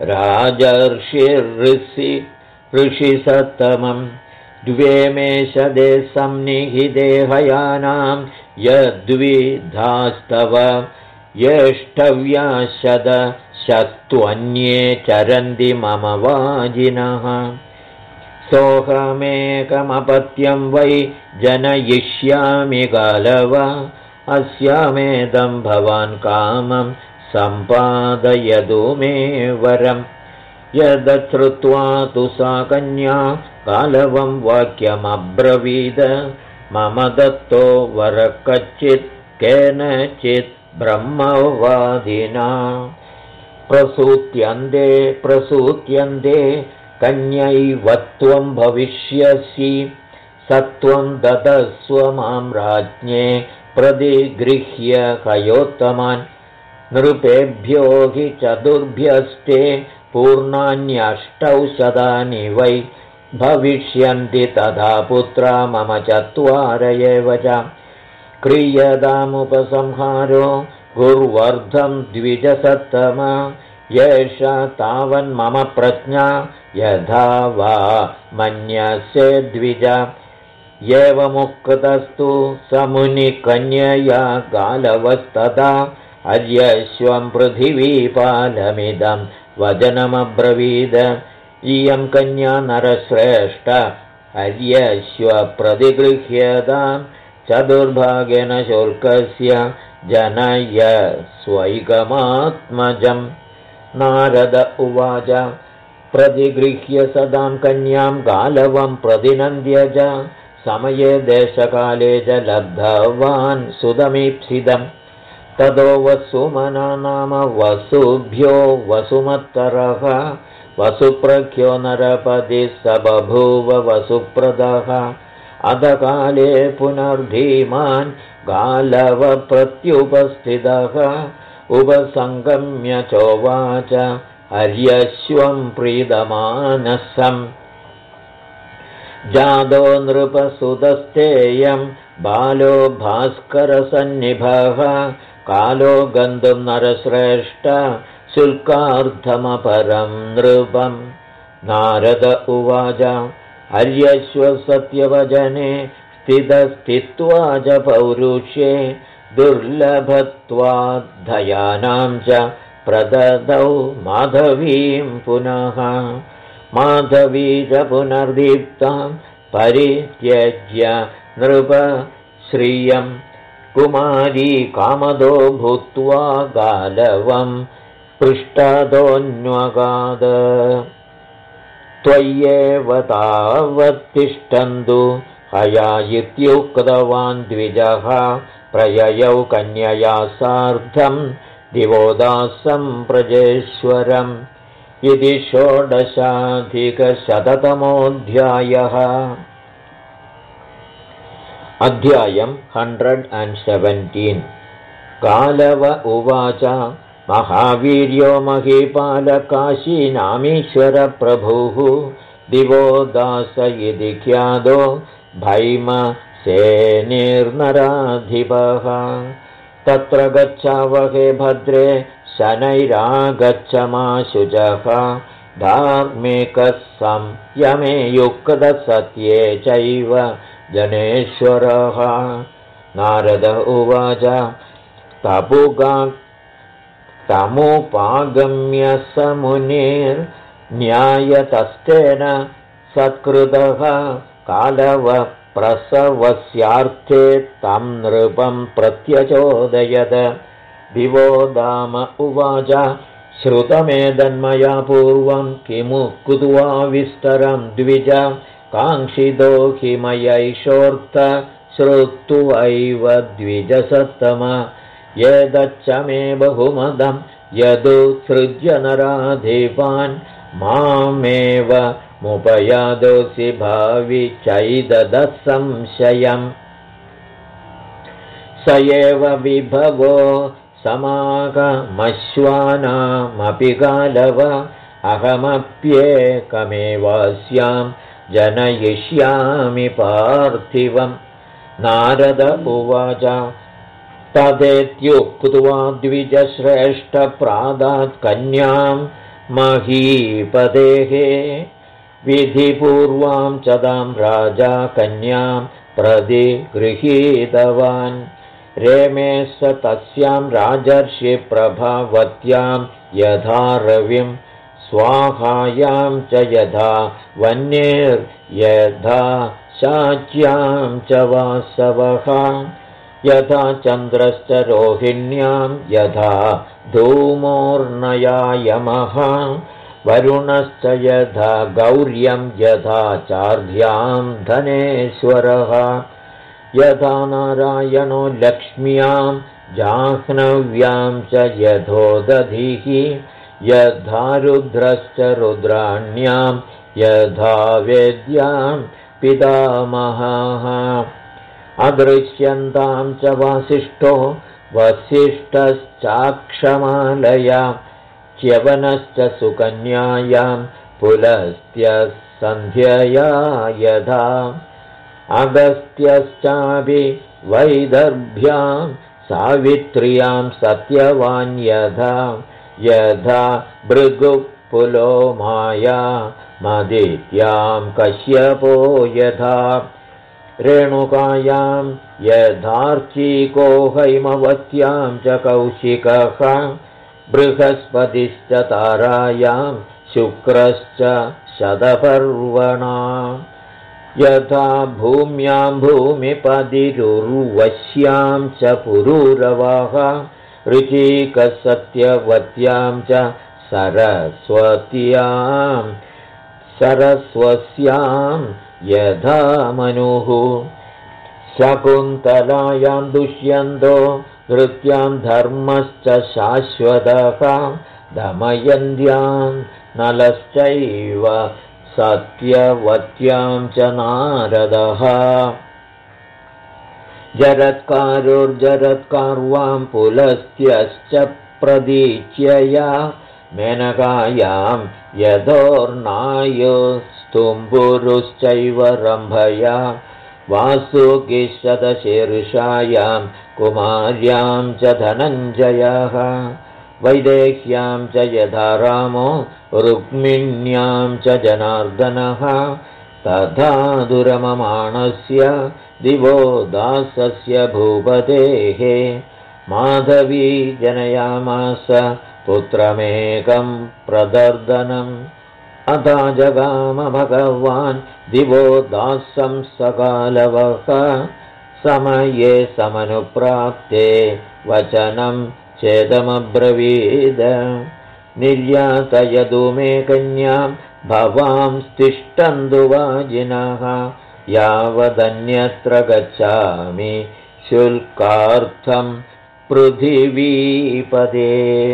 ऋषिसत्तमं द्वे मेषदे संनिहिते हयानां यद्विधास्तव येष्टव्याशदशस्त्वन्ये चरन्ति मम वाजिनः सोऽहमेकमपत्यं वै जनयिष्यामि गालव अस्यामेदं भवान् कामं सम्पादयतु मे वरम्। यदश्रुत्वा तु सा कन्या गालवं वाक्यमब्रवीद मम दत्तो वर कच्चित् केनचित् ब्रह्मवादिना प्रसूत्यन्ते कन्यैव त्वं भविष्यसि सत्वं ददस्व मां राज्ञे प्रतिगृह्य कयोत्तमान् नृपेभ्यो हि चतुर्भ्यस्ते पूर्णान्यष्टौ शतानि वै भविष्यन्ति तथा पुत्रा मम चत्वार एव च क्रियतामुपसंहारो गुर्वर्धं द्विजसत्तम येषा तावन्मम प्रज्ञा यथा वा मन्यसे द्विज। एवमुक्तस्तु समुनिकन्यया गालवस्तदा अर्यश्वं पृथिवीपालमिदं वचनमब्रवीद इयं कन्या नरश्रेष्ठ अर्यश्व प्रतिगृह्यतां चतुर्भागेन शुल्कस्य जनय स्वैकमात्मजम्। नारद उवाच प्रतिगृह्य सदां कन्यां गालवं प्रतिनन्द्य च समये देशकाले च लब्धवान् सुतमीप्सितम् ततो वसुमना नाम वसुभ्यो वसुमत्तरः वसुप्रख्यो नरपतिः स बभूव वसुप्रदः अधकाले पुनर्धीमान् गालवप्रत्युपस्थितः उपसङ्गम्य चोवाच हर्यश्वं प्रीतमानसम् जादो नृपसुतस्तेयं बालो भास्करसन्निभः कालो गन्तुं नरश्रेष्ठ शुल्कार्थमपरं नृपम्। नारद उवाच हर्यश्वसत्यवचने स्थितस्थित्वा च पौरुषे दुर्लभत्वाद्धयानां च प्रददौ माधवीं पुनः माधवी च पुनर्दीप्तां परित्यज्य नृपश्रियं कुमारी कामदो भूत्वा गालवं पृष्ठदोऽन्वगाद त्वय्येव तावत्तिष्ठन्तु हया इत्युक्तवान् द्विजः प्रययौ कन्यया सार्धं दिवोदासं प्रजेश्वरम् इति 16अधिकशततमोऽध्यायः। अध्यायं 117। गालव उवाच महावीर्यो महीपालकाशीनामीश्वरप्रभुः दिवो दास इति ख्यातो भैमसेनिर्नराधिपः तत्र गच्छावहे भद्रे शनैरागच्छमाशुचः धार्मिकः संयमे युक्तसत्ये चैव जनेश्वरः नारद उवाच तमुपागम्य स मुनिर्न्यायतस्तेन सत्कृतः कालवप्रसवस्यार्थे तं नृपं प्रत्यचोदयत् दिवो दाम उवाच श्रुतमेदन्मया पूर्वं किमु कुत्वा विस्तरं द्विज काङ्क्षितो हि मयैषोऽर्थ श्रुत्वैव द्विजसत्तम यदच्च मे बहुमदं यदुत्सृज्य नराधिपान् मामेव मुपयादोऽसि भावि चैददः संशयम् स एव विभवो समागमश्वानामपि कालव अहमप्येकमेवास्यां जनयिष्यामि पार्थिवम् नारद उवाच तदेत्युक्त्वा द्विजश्रेष्ठप्रादात् कन्यां महीपतेः विधिपूर्वां च तां राजा कन्यां प्रतिगृहीतवान् रेमे स तस्यां राजर्षिप्रभावत्यां यथा रविं स्वाहायां च यथा वह्निर्यथा शाच्यां च वासवः यथा चन्द्रश्च रोहिण्यां यथा धूमोर्नयायमः वरुणश्च यथा गौर्यं यथा चार्ध्यां धनेश्वरः यथा नारायणो लक्ष्म्यां जाह्नव्यां च यथोदधिः यथा रुद्रश्च रुद्राण्यां यथा वेद्यां पितामहः अदृश्यन्तां च वासिष्ठो वसिष्ठश्चाक्षमालया च्यवनश्च सुकन्यायां पुलस्त्यः सन्ध्यया यथा अगस्त्यश्चापि वैदर्भ्यां सावित्र्यां सत्यवान् यथा यथा भृगुपुलो माया मदित्यां कश्यपो यथा रेणुकायां यथार्चिको हैमवत्यां च कौशिकः बृहस्पतिश्च तारायां शुक्रश्च शतपर्वणा यथा भूम्यां भूमिपतिरुर्वश्यां च पुरूरवाः ऋचिकसत्यवत्यां च सरस्वस्यां यथा मनुः शकुन्तलायां दुष्यन्तो धृत्यां धर्मश्च शाश्वतः दमयन्त्यां नलश्चैव सत्यवत्यां च नारदः जरत्कारुर्जरत्कार्वां पुलस्त्यश्च प्रदीच्यया मेनकायां यथोर्नायुस्तुम्बुरुश्चैव रम्भया वासुकिशतशीर्षायां कुमार्यां च धनञ्जयः वैदेह्यां च यथा रामो रुक्मिण्यां च जनार्दनः तथा दुरममाणस्य दिवो दासस्य भूपतेः माधवी जनयामास पुत्रमेकं प्रदर्दनम् अथा जगाम भगवान् दिवो दासं सकालवः समये समनुप्राप्ते वचनं चेदमब्रवीद निर्यातयतु मे कन्यां भवां तिष्ठन्तु वाजिनः यावदन्यत्र गच्छामि शुल्कार्थं पृथिवीपदे।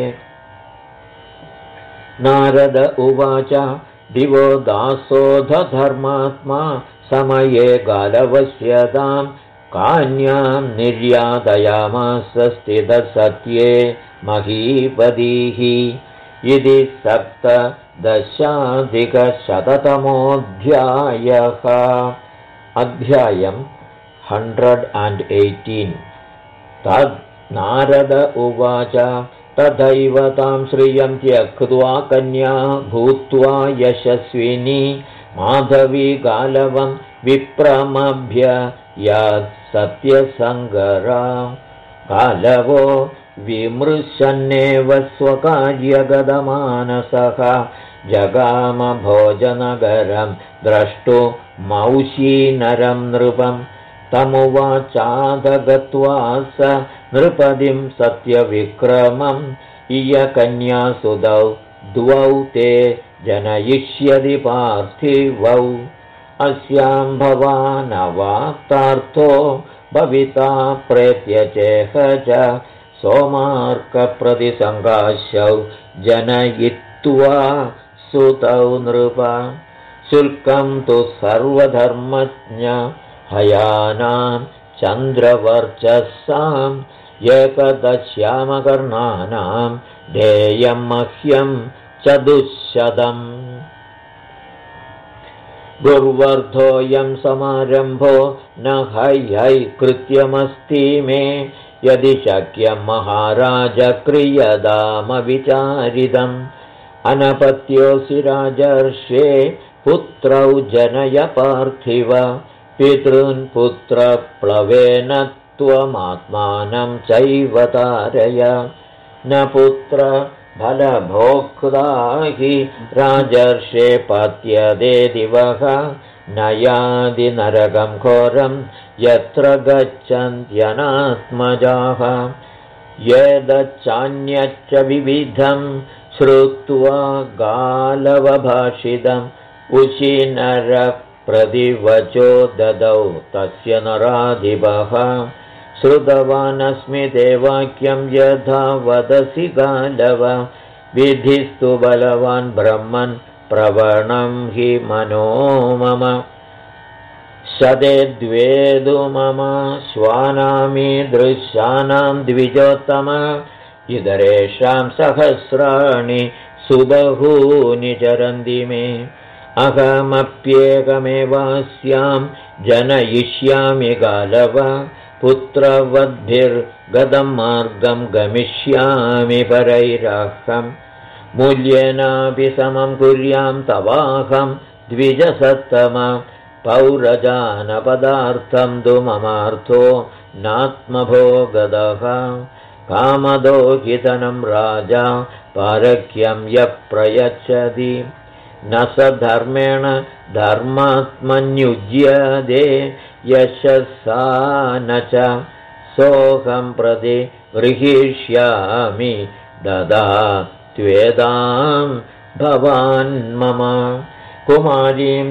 नारद उवाच दिवो दासोऽध धर्मात्मा समये गालवश्यतां कान्यां निर्यातयामास स्थितसत्ये महीपतिः इति 17दशाधिकशततमोऽध्यायः। अध्यायम् 118। तद् नारद उवाच तथैव तां श्रियं त्यक्त्वा कन्या भूत्वा यशस्विनी माधवी गालवं विप्रमभ्य सत्यसङ्गरा गालवो विमृशन्नेव स्वकार्यगतमानसः जगामभोजनगरं द्रष्टुमौषीनरं नृपं तमुवाचादगत्वा स नृपतिं सत्यविक्रमम् इयकन्यासुतौ द्वौ ते जनयिष्यति पार्थिवौ अस्यां भवानवाप्तार्थो भविता प्रेत्य चेह च सोमार्कप्रतिसङ्गास्यौ जनयित्वा सुतौ नृप शुल्कं तु सर्वधर्मज्ञ हयानां चन्द्रवर्चसाम् एकदश्यामकर्णानां ध्येयं मह्यं चतुश्शतम् गुर्वर्धोऽयं समारम्भो न है कृत्यमस्ति मे यदि शक्यं महाराज क्रियतामविचारितम् अनपत्योऽसि राजर्षे पुत्रौ जनय पार्थिव पितॄन् पुत्रप्लवेन त्वमात्मानं चैव तारय न पुत्र फलभोक्ता हि राजर्षे पत्यदे दिवः न यादि नरकं घोरं यत्र गच्छन्त्यनात्मजाः यदच्चान्यच्च विविधं श्रुत्वा गालवभाषितम् उशीनरप्रतिवचो ददौ तस्य नराधिपः श्रुतवानस्मि ते वाक्यं यथा वदसि गालव विधिस्तु बलवान् ब्रह्मन् प्रवणं हि मनो मम शते द्वेदु मम श्वानामीदृशानां द्विजोत्तम इतरेषां सहस्राणि सुबहूनि चरन्ति मे अहमप्येकमेवास्यां जनयिष्यामि गालव पुत्रवद्भिर्गतं मार्गं गमिष्यामि परैराहं मूल्येनापि समं कुर्यां तवाहं द्विजसत्तम पौरजानपदार्थं तु ममार्थो नात्मभोगदः कामदो हितनं राजा पारख्यं यः प्रयच्छति न स धर्मेण धर्मात्मन्युज्यते यशसा न च सोऽहं प्रति गृहीष्यामि ददात्वेदां भवान् मम कुमारीं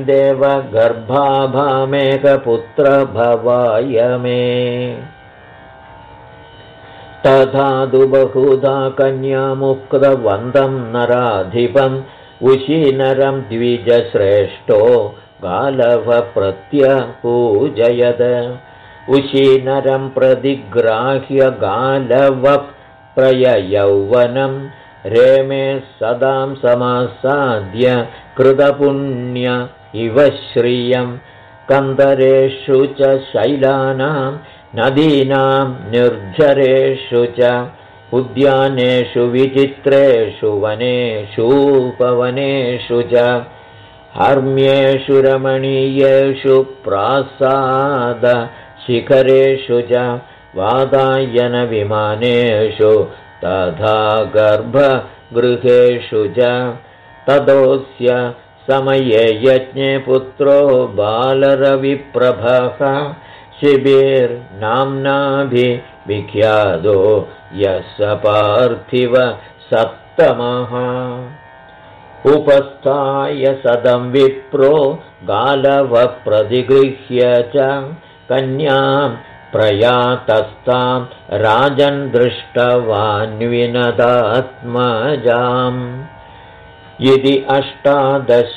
देवगर्भाभामेकपुत्रभवाय मे तथा तु बहुधा कन्यामुक्तवन्तं नराधिपम् उशीनरं द्विजश्रेष्ठो गालवप्रत्यपूजयत उशीनरं प्रतिग्राह्य गालवप्रययौवनं रेमे सदां समासाद्य कृतपुण्य इव श्रियं कन्दरेषु च शैलानां नदीनां निर्झरेषु च उद्यानेषु विचित्रेषु वनेषूपवनेषु च हर्म्येषु रमणीयेषु प्रासादशिखरेषु च वातायनविमानेषु तथा गर्भगृहेषु च ततोऽस्य समये यज्ञे पुत्रो बालरविप्रभः शिबिर्नाम्नाभिविख्यातो यः पार्थिव सत्तमः उपस्थाय सदं विप्रो गालवप्रतिगृह्य च कन्यां प्रयातस्तां राजन् दृष्टवान् विनदात्मजाम् इति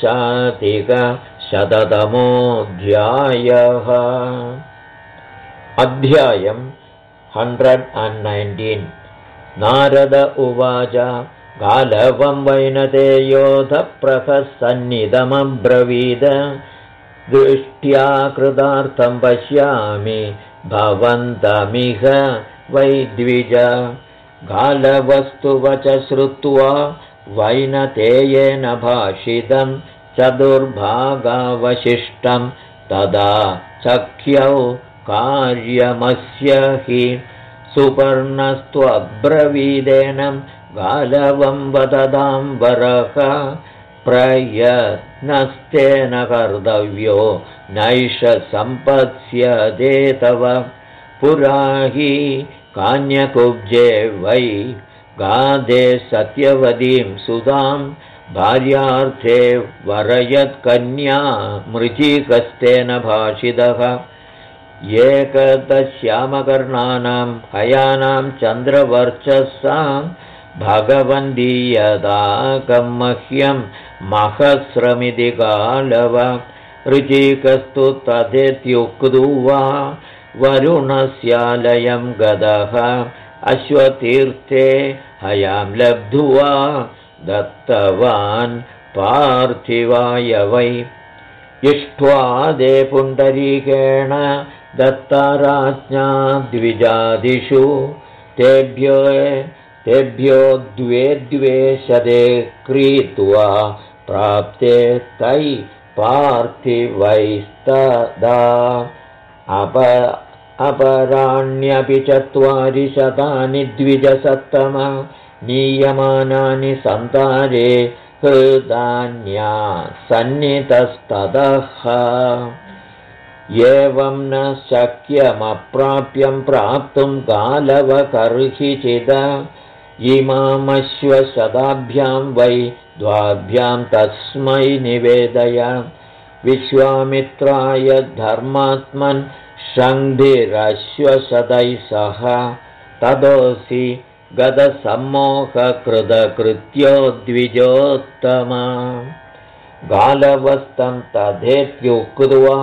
18अधिकशततमोऽध्यायः। अध्यायम् 119 नारद उवाच गालवं वैनतेयोधप्रहसन्निधमब्रवीद दृष्ट्या कृतार्थं पश्यामि भवन्तमिह वैद्विज गालवस्तु वच श्रुत्वा वैनतेयेन भाषितं चतुर्भागावशिष्टं तदा चख्यौ कार्यमस्य हि सुपर्णस्त्वब्रवीदेनं गालवं वददाम्बरः प्रयत्नस्तेन कर्तव्यो नैष सम्पत्स्यते तव पुरा हि कान्यकुब्जे वै गादे सत्यवतीं सुतां भार्यार्थे वरयत्कन्या मृचिकस्तेन भाषितः एकदश्यामकर्णानां हयानां चन्द्रवर्चसां भगवन्दीयदाकं मह्यं महस्रमिति गालव ऋचिकस्तु तथेत्युक्त्वा वरुणस्यालयं गतः अश्वतीर्थे हयां लब्ध्वा दत्तवान् पार्थिवाय वै इष्ट्वा दे पुण्डरीकेण दत्ताराज्ञा द्विजादिषु तेभ्यो द्वे शते क्रीत्वा प्राप्ते तै पार्थिवैस्तदा अपराण्यपि 4 शतानि द्विजसत्तम नीयमानानि सन्तारे हृदान्या सन्नितस्ततः एवं न शक्यमप्राप्यं प्राप्तुं गालवकर्हिचिद इमामश्वशताभ्यां वै द्वाभ्यां तस्मै निवेदय विश्वामित्राय धर्मात्मन् शङ्घिरश्वशतैः सह तदोऽसि गतसम्मोहकृतकृत्यो द्विजोत्तमा गालवस्तं तथेत्युक्त्वा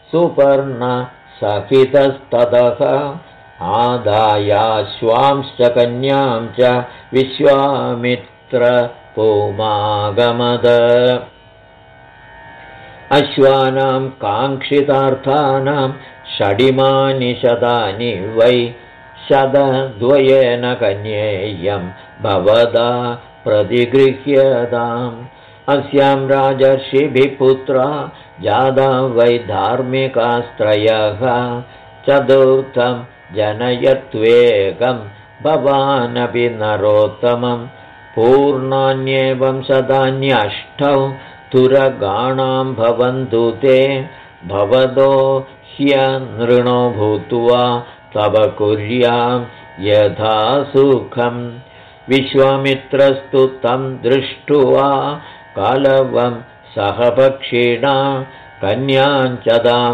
सुपर्णसहितस्ततः आदायाश्वांश्च कन्यां च विश्वामित्रपुमागमद अश्वानां काङ्क्षितार्थानां षडिमानि शतानि वै शतद्वयेन कन्येयं भवदा प्रतिगृह्यताम् अस्यां राजर्षिभिः पुत्रा जादा वै धार्मिकास्त्रयः चतुर्थं जनयत्वेकं भवानपि नरोत्तमं पूर्णान्येवं शतान्यष्टौ तुरगाणां भवन्तु ते भवदो ह्यनृणो भूत्वा तव कुर्यां यथा सुखम् विश्वामित्रस्तु तं दृष्ट्वा गालवं सहपक्षिणा कन्याञ्चदां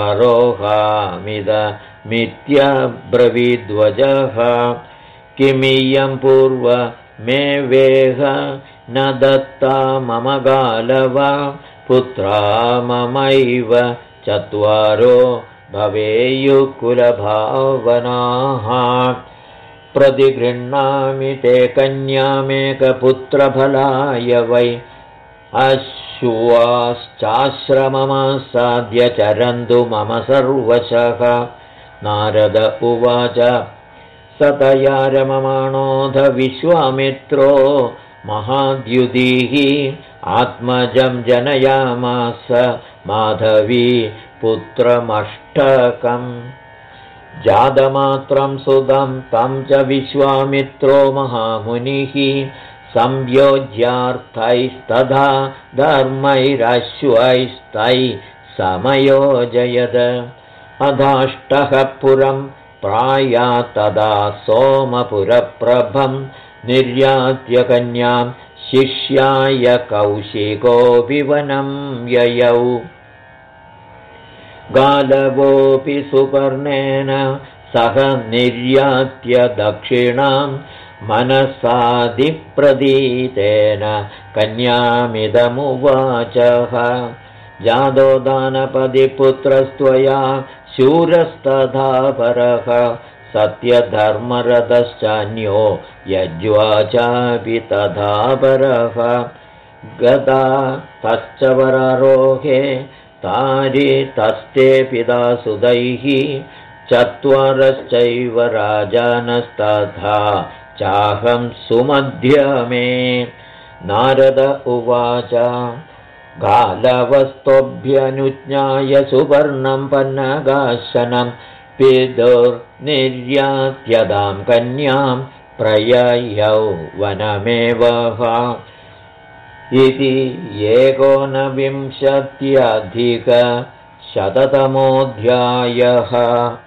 वरारोहामिदमित्यब्रवीद्वजः किमियं पूर्वमेवेह न दत्ता मम गालव पुत्रा ममैव 4 भवेयुकुलभावनाः प्रतिगृह्णामि ते कन्यामेकपुत्रफलाय वै अश्वाश्चाश्रममासाद्य चरन्तु मम सर्वशः नारद उवाच सतया रममाणोऽध विश्वामित्रो महाद्युतिः आत्मजं जनयामास माधवी पुत्रमष्टकम् जातमात्रं सुतं तं च विश्वामित्रो महामुनिः संयोज्यार्थैस्तथा धर्मैरश्वैस्तैः समयोजयद अधाष्टः पुरं प्राया तदा सोमपुरप्रभं निर्यात्य कन्यां शिष्याय कौशिकोऽपि वनं ययौ गालवोऽपि सुपर्णेन सह निर्यात्य दक्षिणां मनसादिप्रदीतेन कन्यामिदमुवाचः जादो दानपदिपुत्रस्त्वया शूरस्तथा परः सत्यधर्मरतश्चान्यो यज्वा चापि तथा परः गदा तश्च वरारोहे तारितस्ते पिता सुदैः चत्वारश्चैव राजानस्तथा चाहं सुमध्यमे नारद उवाच गालवस्तोभ्यनुज्ञाय सुवर्णं पन्नगाशनं पितुर्निर्यात्यदां कन्यां प्रययौ वनमेवः इति 19शत्यधिकशततमोऽध्यायः।